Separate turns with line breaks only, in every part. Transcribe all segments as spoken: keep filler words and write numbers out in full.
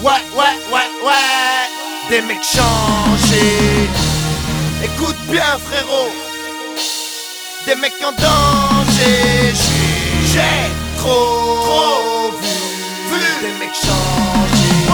Ouais, ouais, ouais, ouais. Des mecs changés. Écoute bien frérot. Des mecs en danger. J'ai trop, trop vu, vu des mecs changés.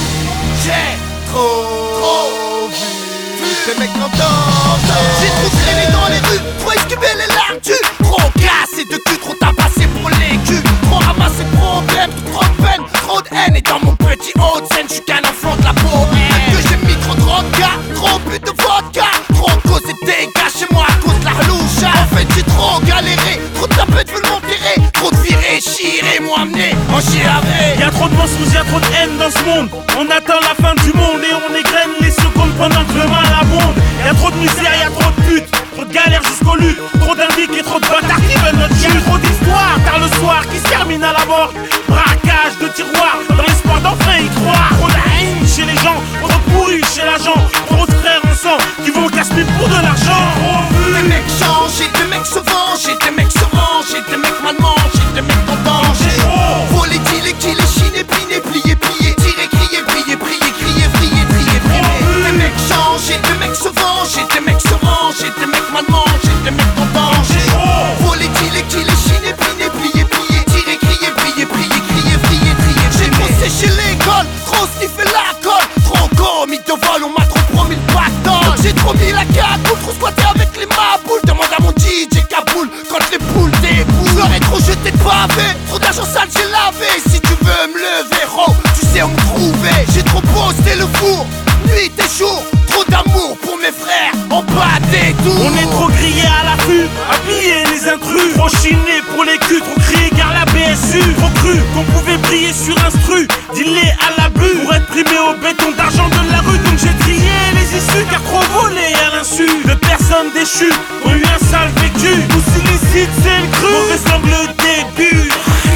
J'ai trop, trop vu, vu des mecs en danger. J'ai trop traîné dans les rues, trop esquivé les larmes du. Trop cassé de cul, trop tabassé pour les culs. Trop ramassé de problèmes, trop de peine, trop de haine. Et dans mon petit haut de scène, j'suis qu'un enfant de la bohème. Que j'ai mis trop de vodka, trop bu de vodka. Trop causé de dégâts chez moi à cause de la reloucha. En fait j'ai trop galéré, trop de tapettes veulent m'enterrer. Trop de virés, chirés, m'ont amené en chiavé.
Y'a trop de mensonges, y'a trop de haine dans ce monde. On attend la fin du monde et on égrène les secondes pendant que le mal abonde. Y'a trop de misère, y'a trop de putes, trop de galères jusqu'au lutte. Trop d'indiques et trop de bâtards qui veulent notre chute. Y'a trop d'histoires tard le soir qui se termine à la mort. Braquage de tiroirs dans l'espoir d'enfin y croire. Trop de haine chez les gens, trop pourris chez l'agent. Trop de frères en sang qui vont casse-pied pour de l'argent.
Des mecs changés, des mecs se vengent, des mecs se rangent, des mecs mal mangés, des mecs en danger. Voler, dealer, killer, chiner, piner, plier, plier, tirer, crier, prier, prier, crier, prier, trier, prier. Des mecs changés, des mecs se vengent, des mecs se rangent, des mecs mal mangés, des mecs en danger. Voler, dealer, killer, chiner, piner, plier, plier, tirer, crier, prier, prier, crier, prier, trier. J'ai trop séché l'école, trop sniffé la colle, trop commis de vol, on m'a trop promis le pactole. J'ai trop mis la cagoule, trop squatté avec les maboules. Demande à mon D J Kaboul quand les poules déboulent. J'aurais trop jeté de pavés, trop d'argent sale j'ai lavé. Si tu veux me lever, oh, tu sais où me trouver. J'ai trop posté le four, nuit et jour. Trop d'amour pour mes frères, en bas des tours.
On est trop grillés à l'affût, à piller les intrus. Trop chiné pour les culs, trop crié car la B S U. Trop cru qu'on pouvait briller sur instru, dealer à l'abus. Pour être primé au béton d'argent de la rue. Donc j'ai trié les issues car trop volé à l'insu de personnes déchues ont eu un sale vécu. Tous illicites c'est le cru, mauvais semble le début.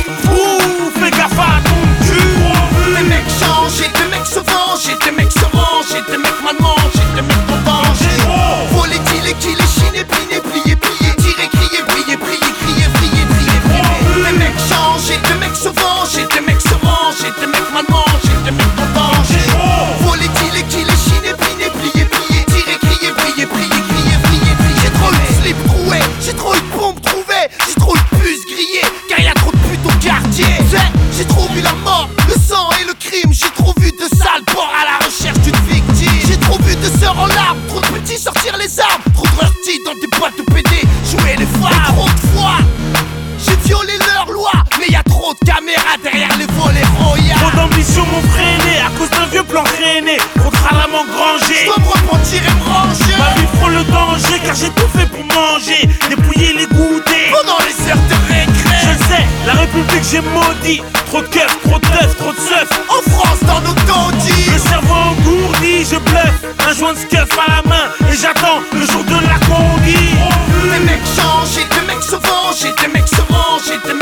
Ouh, fais gaffe à ton cul.
Des mecs changés, des mecs se vengent, des mecs se rangent, des mecs mal mangés, des mecs en danger. Voler, dealer, killer, chiner, piner, plier, plier, tirer, crier, prier, prier, crier, prier, prier, prier. Des mecs changés, des mecs se vengent, des mecs se rangent, des mecs mal mangés, des mecs en danger. Voler, dealer, killer, chiner, piner, plier, plier, tirer, crier, prier, prier, crier, prier, prier. J'ai trop eu de slip troué, j'ai trop eu de bombes trouvées, j'ai trop eu de puces grillées, car y'a trop de putes au quartier. J'ai trop vu la mort, le sang et le crime, j'ai trop vu de sales porcs à la recherche d'une victime. J'ai trop vu de sœurs en larmes, trop de petits sortir les armes, trop de rôtis dans des boîtes de P D, jouer les femmes. Et trop de fois, j'ai violé leurs lois, mais y'a trop de caméras derrière les volets royaux.
Trop d'ambition m'ont freiné à cause d'un vieux plan traîné. Trop de ralame engrangé,
je dois me repentir et me ranger.
Ma vie frôle le danger car j'ai tout fait pour manger, dépouiller les goûter
pendant les heures de récré.
Je le sais, la République j'ai maudit. Trop de keufs, trop de teufs, trop de seufs.
En France dans nos taudis,
le cerveau engourdi, je bluffe. Un joint de scuff à la main et j'attends le jour de la condi.
Des mecs changent, des mecs se vengent, des mecs se rangent, des mecs